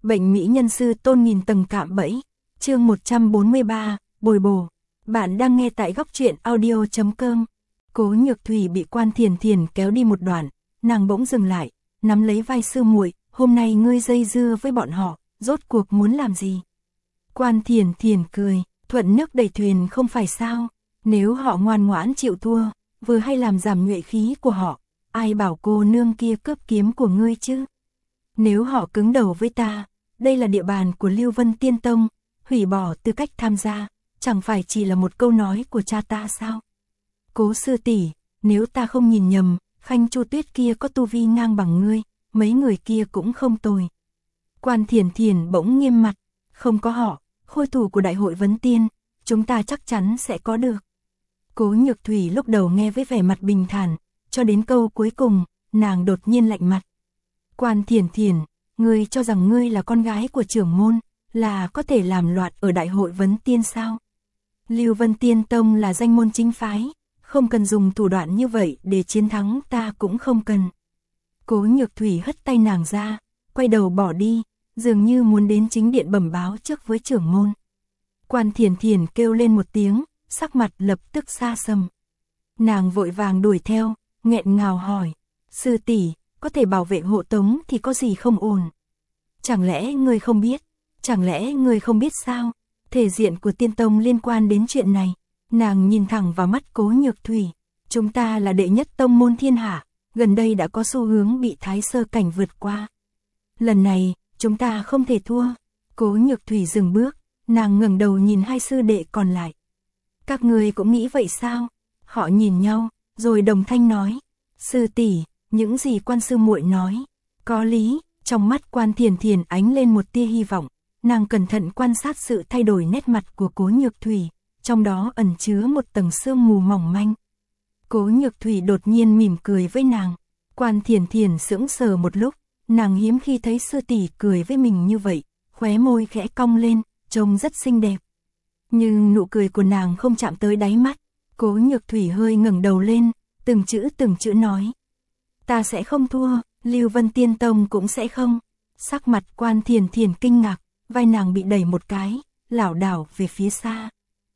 Bệnh mỹ nhân sư tôn nghìn tầng cạm bẫy. Chương 143, bồi bổ. Bạn đang nghe tại góc truyện audio.com. Cố Nhược Thủy bị Quan Thiền Thiền kéo đi một đoạn, nàng bỗng dừng lại, nắm lấy vai sư muội, "Hôm nay ngươi dây dưa với bọn họ, rốt cuộc muốn làm gì?" Quan Thiền Thiền cười, "Thuận nước đẩy thuyền không phải sao? Nếu họ ngoan ngoãn chịu thua, vừa hay làm giảm nhuệ khí của họ, ai bảo cô nương kia cướp kiếm của ngươi chứ? Nếu họ cứng đầu với ta, đây là địa bàn của Lưu Vân Tiên Tông, hủy bỏ tư cách tham gia, chẳng phải chỉ là một câu nói của cha ta sao? Cố sư tỷ, nếu ta không nhìn nhầm, Khanh Chu Tuyết kia có tu vi ngang bằng ngươi, mấy người kia cũng không tồi." Quan Thiền Thiền bỗng nghiêm mặt, "Không có họ, khôi thủ của Đại hội Vấn Tiên, chúng ta chắc chắn sẽ có được." Cố Nhược Thủy lúc đầu nghe với vẻ mặt bình thản, cho đến câu cuối cùng, nàng đột nhiên lạnh mặt. "Quan Thiền Thiền, ngươi cho rằng ngươi là con gái của trưởng môn, là có thể làm loạn ở Đại hội Vấn Tiên sao? Lưu Vân Tiên Tông là danh môn chính phái, không cần dùng thủ đoạn như vậy để chiến thắng ta cũng không cần." Cố Nhược Thủy hất tay nàng ra, quay đầu bỏ đi, dường như muốn đến chính điện bẩm báo trước với trưởng môn. Quan Thiền Thiền kêu lên một tiếng, sắc mặt lập tức xa sầm. Nàng vội vàng đuổi theo, nghẹn ngào hỏi, "Sư tỷ, có thể bảo vệ hộ tống thì có gì không ổn? Chẳng lẽ ngươi không biết? Chẳng lẽ ngươi không biết sao? Thể diện của Tiên Tông liên quan đến chuyện này." Nàng nhìn thẳng vào mắt Cố Nhược Thủy, "Chúng ta là đệ nhất tông môn thiên hạ, gần đây đã có xu hướng bị Thái Sơ cảnh vượt qua. Lần này, chúng ta không thể thua." Cố Nhược Thủy dừng bước, nàng ngẩng đầu nhìn hai sư đệ còn lại. "Các ngươi cũng nghĩ vậy sao?" Họ nhìn nhau, rồi đồng thanh nói, "Sư tỷ, những gì quan sư muội nói, có lý." Trong mắt Quan Thiền Thiền ánh lên một tia hy vọng, nàng cẩn thận quan sát sự thay đổi nét mặt của Cố Nhược Thủy, trong đó ẩn chứa một tầng sương mù mỏng manh. Cố Nhược Thủy đột nhiên mỉm cười với nàng. Quan Thiền Thiền sững sờ một lúc, nàng hiếm khi thấy sư tỷ cười với mình như vậy, khóe môi khẽ cong lên, trông rất xinh đẹp. Nhưng nụ cười của nàng không chạm tới đáy mắt. Cố Nhược Thủy hơi ngẩng đầu lên, từng chữ nói, "Ta sẽ không thua, Lưu Vân Tiên Tông cũng sẽ không." Sắc mặt Quan Thiền Thiền kinh ngạc, vai nàng bị đẩy một cái, lảo đảo về phía xa.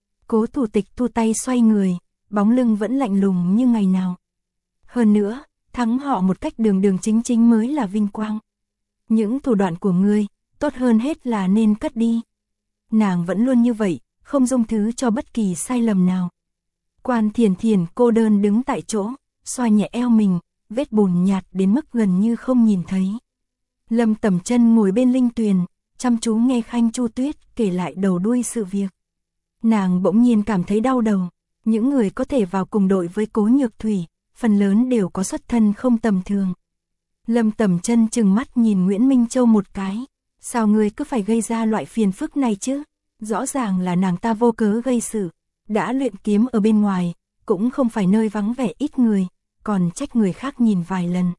Cố thủ tịch thu tay xoay người, bóng lưng vẫn lạnh lùng như ngày nào. "Hơn nữa, thắng họ một cách đường đường chính chính mới là vinh quang. Những thủ đoạn của ngươi, tốt hơn hết là nên cất đi." Nàng vẫn luôn như vậy, không dung thứ cho bất kỳ sai lầm nào. Quan Thiền Thiền cô đơn đứng tại chỗ, xoa nhẹ eo mình, vết bùn nhạt đến mức gần như không nhìn thấy. Lâm Tầm Chân ngồi bên linh tuyền, chăm chú nghe Khanh Chu Tuyết kể lại đầu đuôi sự việc. Nàng bỗng nhiên cảm thấy đau đầu, những người có thể vào cùng đội với Cố Nhược Thủy, phần lớn đều có xuất thân không tầm thường. Lâm Tầm Chân trừng mắt nhìn Nguyễn Minh Châu một cái, "Sao ngươi cứ phải gây ra loại phiền phức này chứ? Rõ ràng là nàng ta vô cớ gây sự, đã luyện kiếm ở bên ngoài, cũng không phải nơi vắng vẻ ít người, còn trách người khác nhìn vài lần.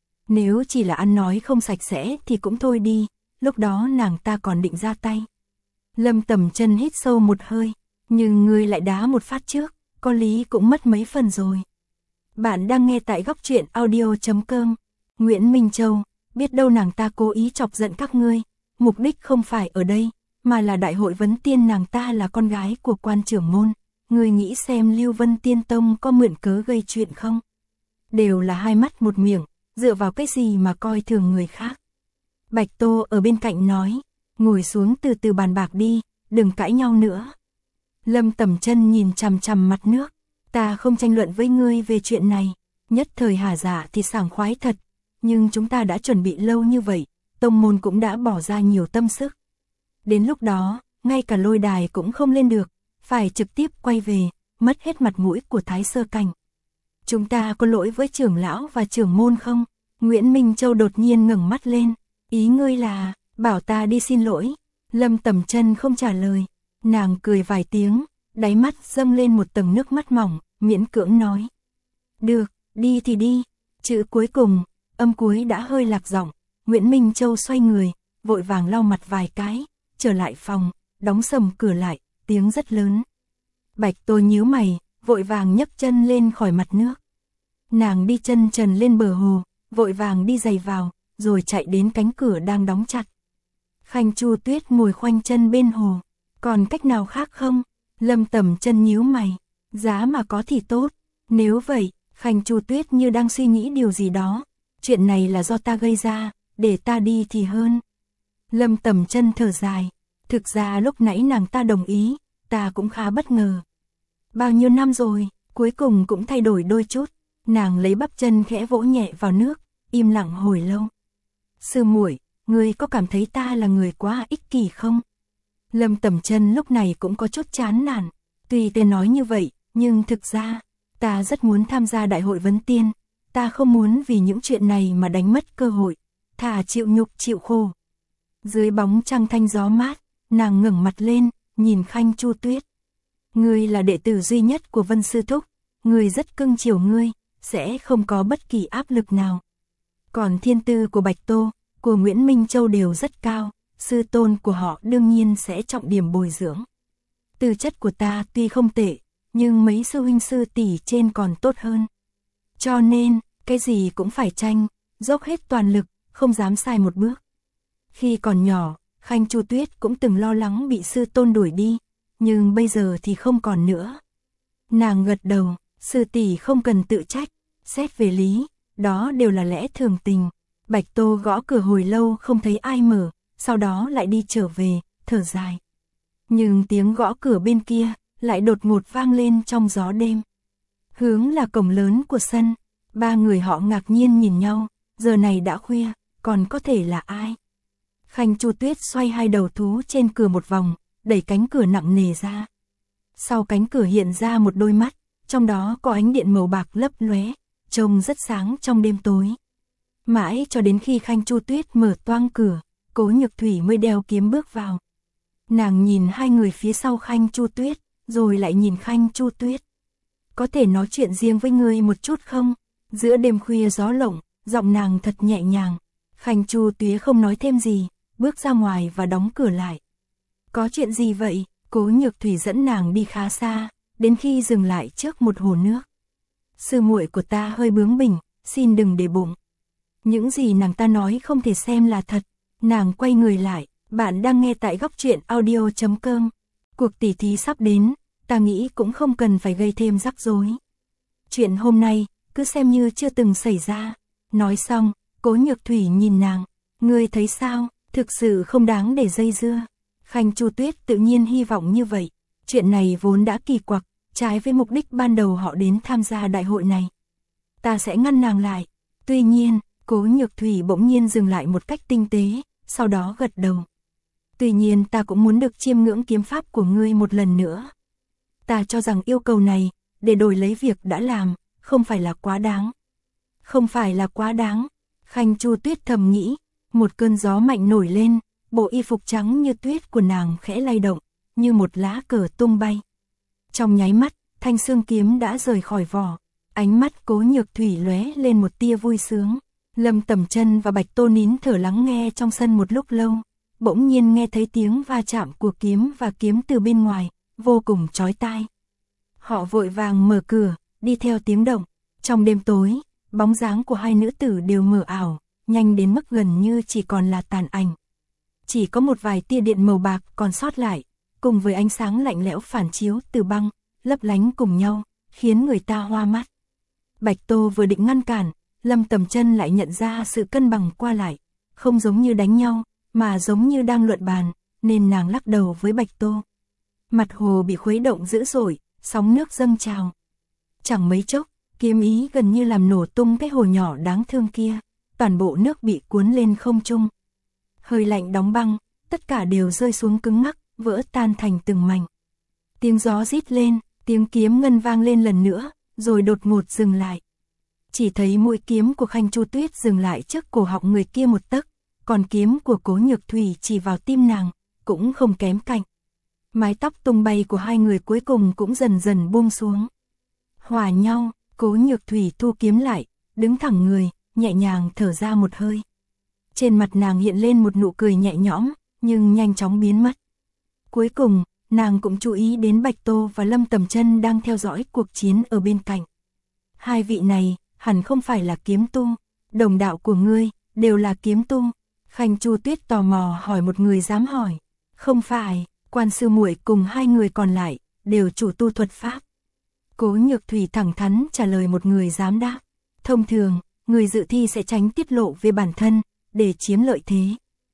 Nếu chỉ là ăn nói không sạch sẽ thì cũng thôi đi, lúc đó nàng ta còn định ra tay." Lâm Tầm Chân hít sâu một hơi, "Nhưng ngươi lại đá một phát trước, có lý cũng mất mấy phần rồi." Bạn đang nghe tại góc truyện audio.com. Nguyễn Minh Châu, biết đâu nàng ta cố ý chọc giận các ngươi, mục đích không phải ở đây, mà là Đại hội Vấn Tiên, nàng ta là con gái của Quan trưởng môn, ngươi nghĩ xem Lưu Vân Tiên Tông có mượn cớ gây chuyện không? Đều là hai mắt một miệng, dựa vào cái gì mà coi thường người khác? Bạch Tô ở bên cạnh nói, "Ngồi xuống từ từ bàn bạc đi, đừng cãi nhau nữa." Lâm Tầm Chân nhìn chằm chằm mặt nước, "Ta không tranh luận với ngươi về chuyện này, nhất thời hà dạ thì sảng khoái thật, nhưng chúng ta đã chuẩn bị lâu như vậy, tông môn cũng đã bỏ ra nhiều tâm sức. Đến lúc đó, ngay cả lôi đài cũng không lên được, phải trực tiếp quay về, mất hết mặt mũi của Thái Sơ cảnh. Chúng ta có lỗi với trưởng lão và trưởng môn không?" Nguyễn Minh Châu đột nhiên ngẩng mắt lên, "Ý ngươi là, bảo ta đi xin lỗi?" Lâm Tầm Chân không trả lời, nàng cười vài tiếng, đáy mắt dâng lên một tầng nước mắt mỏng, miễn cưỡng nói, "Được, đi thì đi." Chữ cuối cùng, âm cuối đã hơi lạc giọng. Nguyễn Minh Châu xoay người, vội vàng lau mặt vài cái, trở lại phòng, đóng sầm cửa lại, tiếng rất lớn. Bạch Tô nhíu mày, vội vàng nhấc chân lên khỏi mặt nước. Nàng đi chân trần lên bờ hồ, vội vàng đi giày vào, rồi chạy đến cánh cửa đang đóng chặt. Khanh Chu Tuyết ngồi khoanh chân bên hồ. Còn cách nào khác không? Lâm Tầm Chân nhíu mày. Giá mà có thì tốt. Nếu vậy, Khanh Chu Tuyết như đang suy nghĩ điều gì đó. Chuyện này là do ta gây ra, để ta đi thì hơn. Lâm Tầm Chân thở dài. Thực ra lúc nãy nàng ta đồng ý, ta cũng khá bất ngờ. Bao nhiêu năm rồi, cuối cùng cũng thay đổi đôi chút. Nàng lấy bắp chân khẽ vỗ nhẹ vào nước, im lặng hồi lâu. Sư muội, ngươi có cảm thấy ta là người quá ích kỷ không? Lâm Tầm Chân lúc này cũng có chút chán nản. Tuy tên nói như vậy, nhưng thực ra, ta rất muốn tham gia đại hội vấn tiên. Ta không muốn vì những chuyện này mà đánh mất cơ hội. Thà chịu nhục chịu khổ. Dưới bóng trăng thanh gió mát, nàng ngẩng mặt lên, nhìn Khanh Chu Tuyết. Ngươi là đệ tử duy nhất của Vân Sư Thúc. Ngươi rất cưng chiều ngươi, sẽ không có bất kỳ áp lực nào. Còn thiên tư của Bạch Tô, của Nguyễn Minh Châu đều rất cao. Sư tôn của họ đương nhiên sẽ trọng điểm bồi dưỡng. Tư chất của ta tuy không tệ, nhưng mấy sư huynh sư tỷ trên còn tốt hơn. Cho nên, cái gì cũng phải tranh, dốc hết toàn lực, không dám sai một bước. Khi còn nhỏ, Khanh Chu Tuyết cũng từng lo lắng bị sư tôn đuổi đi, nhưng bây giờ thì không còn nữa. Nàng gật đầu, sư tỷ không cần tự trách, xét về lý, đó đều là lẽ thường tình. Bạch Tô gõ cửa hồi lâu không thấy ai mở, sau đó lại đi trở về, thở dài. Nhưng tiếng gõ cửa bên kia lại đột ngột vang lên trong gió đêm. Hướng là cổng lớn của sân, ba người họ ngạc nhiên nhìn nhau, giờ này đã khuya, còn có thể là ai? Khanh Chu Tuyết xoay hai đầu thú trên cửa một vòng, đẩy cánh cửa nặng nề ra. Sau cánh cửa hiện ra một đôi mắt, trong đó có ánh điện màu bạc lấp lóe, trông rất sáng trong đêm tối. Mãi cho đến khi Khanh Chu Tuyết mở toang cửa, Cố Nhược Thủy mới đeo kiếm bước vào. Nàng nhìn hai người phía sau Khanh Chu Tuyết, rồi lại nhìn Khanh Chu Tuyết. Có thể nói chuyện riêng với ngươi một chút không? Giữa đêm khuya gió lộng, giọng nàng thật nhẹ nhàng. Khanh Chu Tuyết không nói thêm gì, bước ra ngoài và đóng cửa lại. Có chuyện gì vậy? Cố Nhược Thủy dẫn nàng đi khá xa, đến khi dừng lại trước một hồ nước. Sư muội của ta hơi bướng bỉnh, xin đừng để bụng. Những gì nàng ta nói không thể xem là thật. Nàng quay người lại, bạn đang nghe tại Góc Truyện Audio.com. Cuộc tỉ thí sắp đến, ta nghĩ cũng không cần phải gây thêm rắc rối. Chuyện hôm nay, cứ xem như chưa từng xảy ra. Nói xong, Cố Nhược Thủy nhìn nàng, ngươi thấy sao, thực sự không đáng để dây dưa. Khanh Chu Tuyết tự nhiên hy vọng như vậy. Chuyện này vốn đã kỳ quặc, trái với mục đích ban đầu họ đến tham gia đại hội này. Ta sẽ ngăn nàng lại. Tuy nhiên, Cố Nhược Thủy bỗng nhiên dừng lại một cách tinh tế, sau đó gật đầu. Tuy nhiên ta cũng muốn được chiêm ngưỡng kiếm pháp của ngươi một lần nữa. Ta cho rằng yêu cầu này, để đổi lấy việc đã làm, không phải là quá đáng. Không phải là quá đáng. Khanh Chu Tuyết thầm nghĩ, một cơn gió mạnh nổi lên, bộ y phục trắng như tuyết của nàng khẽ lay động, như một lá cờ tung bay. Trong nháy mắt, thanh xương kiếm đã rời khỏi vỏ, ánh mắt Cố Nhược Thủy lóe lên một tia vui sướng. Lâm Tầm Chân và Bạch Tô nín thở lắng nghe trong sân một lúc lâu, bỗng nhiên nghe thấy tiếng va chạm của kiếm và kiếm từ bên ngoài, vô cùng chói tai. Họ vội vàng mở cửa, đi theo tiếng động. Trong đêm tối, bóng dáng của hai nữ tử đều mờ ảo, nhanh đến mức gần như chỉ còn là tàn ảnh. Chỉ có một vài tia điện màu bạc còn sót lại, cùng với ánh sáng lạnh lẽo phản chiếu từ băng, lấp lánh cùng nhau, khiến người ta hoa mắt. Bạch Tô vừa định ngăn cản, Lâm Tầm Chân lại nhận ra sự cân bằng qua lại, không giống như đánh nhau, mà giống như đang luận bàn, nên nàng lắc đầu với Bạch Tô. Mặt hồ bị khuấy động dữ dội, sóng nước dâng trào. Chẳng mấy chốc, kiếm ý gần như làm nổ tung cái hồ nhỏ đáng thương kia, toàn bộ nước bị cuốn lên không trung. Hơi lạnh đóng băng, tất cả đều rơi xuống cứng ngắc, vỡ tan thành từng mảnh. Tiếng gió rít lên, tiếng kiếm ngân vang lên lần nữa, rồi đột ngột dừng lại. Chỉ thấy mũi kiếm của Khanh Chu Tuyết dừng lại trước cổ họng người kia một tấc, còn kiếm của Cố Nhược Thủy chỉ vào tim nàng, cũng không kém cạnh. Mái tóc tung bay của hai người cuối cùng cũng dần dần buông xuống. Hòa nhau, Cố Nhược Thủy thu kiếm lại, đứng thẳng người, nhẹ nhàng thở ra một hơi. Trên mặt nàng hiện lên một nụ cười nhẹ nhõm, nhưng nhanh chóng biến mất. Cuối cùng, nàng cũng chú ý đến Bạch Tô và Lâm Tầm Chân đang theo dõi cuộc chiến ở bên cạnh. Hai vị này, hẳn không phải là kiếm tu, đồng đạo của ngươi, đều là kiếm tu. Khanh Chu Tuyết tò mò hỏi một người dám hỏi. Không phải, Quan sư muội cùng hai người còn lại, đều chủ tu thuật pháp. Cố Nhược Thủy thẳng thắn trả lời một người dám đáp. Thông thường, người dự thi sẽ tránh tiết lộ về bản thân, để chiếm lợi thế.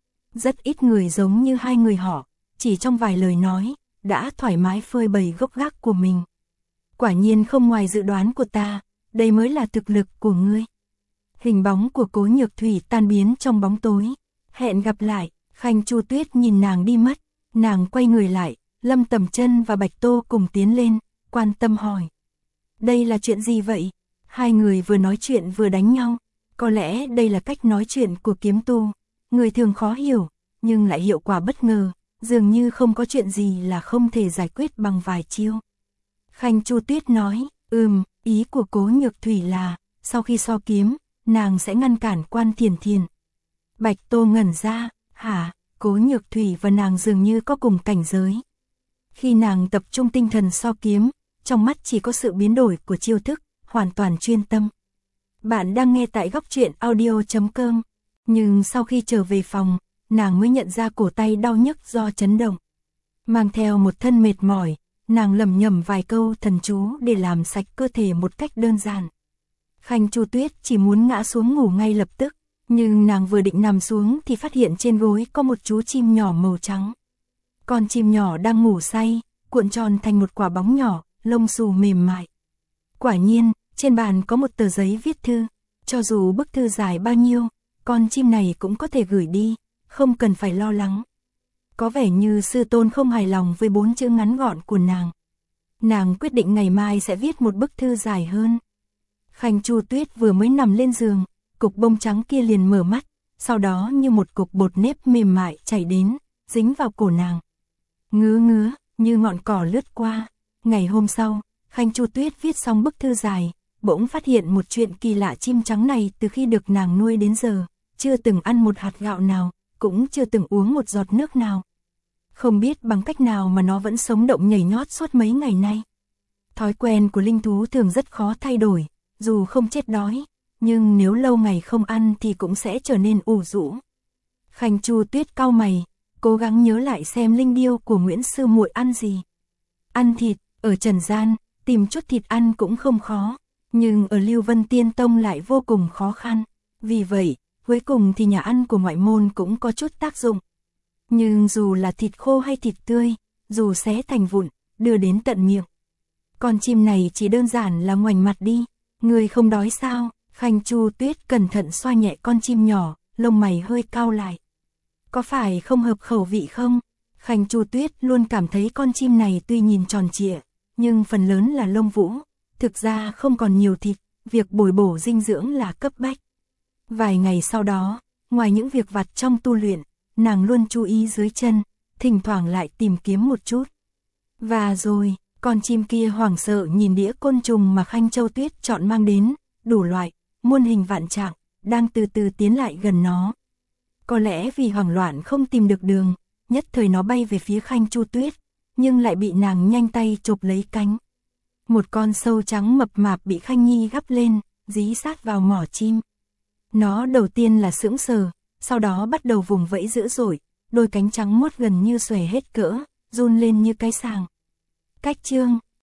Rất ít người giống như hai người họ, chỉ trong vài lời nói, đã thoải mái phơi bày gốc gác của mình. Quả nhiên không ngoài dự đoán của ta, đây mới là thực lực của ngươi. Hình bóng của Cố Nhược Thủy tan biến trong bóng tối. Hẹn gặp lại. Khanh Chu Tuyết nhìn nàng đi mất, nàng quay người lại, Lâm Tầm Chân và Bạch Tô cùng tiến lên, quan tâm hỏi. Đây là chuyện gì vậy? Hai người vừa nói chuyện vừa đánh nhau, có lẽ đây là cách nói chuyện của kiếm tu, người thường khó hiểu, nhưng lại hiệu quả bất ngờ, dường như không có chuyện gì là không thể giải quyết bằng vài chiêu. Khanh Chu Tuyết nói, ý của Cố Nhược Thủy là, sau khi so kiếm, nàng sẽ ngăn cản Quan Thiền Thiền. Bạch Tô ngẩn ra, hả? Cố Nhược Thủy và nàng dường như có cùng cảnh giới. Khi nàng tập trung tinh thần so kiếm, trong mắt chỉ có sự biến đổi của chiêu thức, hoàn toàn chuyên tâm. Bạn đang nghe tại Góc Truyện Audio.com. Nhưng sau khi trở về phòng, nàng mới nhận ra cổ tay đau nhức do chấn động. Mang theo một thân mệt mỏi, nàng lẩm nhẩm vài câu thần chú để làm sạch cơ thể một cách đơn giản. Khanh Chu Tuyết chỉ muốn ngã xuống ngủ ngay lập tức, nhưng nàng vừa định nằm xuống thì phát hiện trên gối có một chú chim nhỏ màu trắng. Con chim nhỏ đang ngủ say, cuộn tròn thành một quả bóng nhỏ, lông xù mềm mại. Quả nhiên, trên bàn có một tờ giấy viết thư, cho dù bức thư dài bao nhiêu, con chim này cũng có thể gửi đi, không cần phải lo lắng. Có vẻ như sư tôn không hài lòng với 4 chữ ngắn gọn của nàng. Nàng quyết định ngày mai sẽ viết một bức thư dài hơn. Khanh Chu Tuyết vừa mới nằm lên giường, cục bông trắng kia liền mở mắt, sau đó như một cục bột nếp mềm mại chảy đến, dính vào cổ nàng. Ngứa, như ngọn cỏ lướt qua. Ngày hôm sau, Khanh Chu Tuyết viết xong bức thư dài, bỗng phát hiện một chuyện kỳ lạ, chim trắng này từ khi được nàng nuôi đến giờ, chưa từng ăn một hạt gạo nào, cũng chưa từng uống một giọt nước nào. Không biết bằng cách nào mà nó vẫn sống động nhảy nhót suốt mấy ngày nay. Thói quen của linh thú thường rất khó thay đổi, dù không chết đói, nhưng nếu lâu ngày không ăn thì cũng sẽ trở nên ủ rũ. Khanh Chu Tuyết cau mày, cố gắng nhớ lại xem linh điêu của Nguyễn sư muội ăn gì. Ăn thịt, ở trần gian, tìm chút thịt ăn cũng không khó, nhưng ở Lưu Vân Tiên Tông lại vô cùng khó khăn. Vì vậy, cuối cùng thì nhà ăn của ngoại môn cũng có chút tác dụng. Nhưng dù là thịt khô hay thịt tươi, dù xé thành vụn, đưa đến tận miệng, con chim này chỉ đơn giản là ngoảnh mặt đi. Người không đói sao? Khanh Chu Tuyết cẩn thận xoa nhẹ con chim nhỏ, lông mày hơi cau lại. Có phải không hợp khẩu vị không? Khanh Chu Tuyết luôn cảm thấy con chim này tuy nhìn tròn trịa, nhưng phần lớn là lông vũ, thực ra không còn nhiều thịt, việc bồi bổ dinh dưỡng là cấp bách. Vài ngày sau đó, ngoài những việc vặt trong tu luyện, nàng luôn chú ý dưới chân, thỉnh thoảng lại tìm kiếm một chút. Và rồi, con chim kia hoảng sợ nhìn đĩa côn trùng mà Khanh Châu Tuyết chọn mang đến, đủ loại, muôn hình vạn trạng, đang từ từ tiến lại gần nó. Có lẽ vì hoảng loạn không tìm được đường, nhất thời nó bay về phía Khanh Chu Tuyết, nhưng lại bị nàng nhanh tay chộp lấy cánh. Một con sâu trắng mập mạp bị Khanh Nhi gắp lên, dí sát vào mỏ chim. Nó đầu tiên là sững sờ, sau đó bắt đầu vùng vẫy dữ dội, đôi cánh trắng muốt gần như xòe hết cỡ, run lên như cái sàng. Cách chương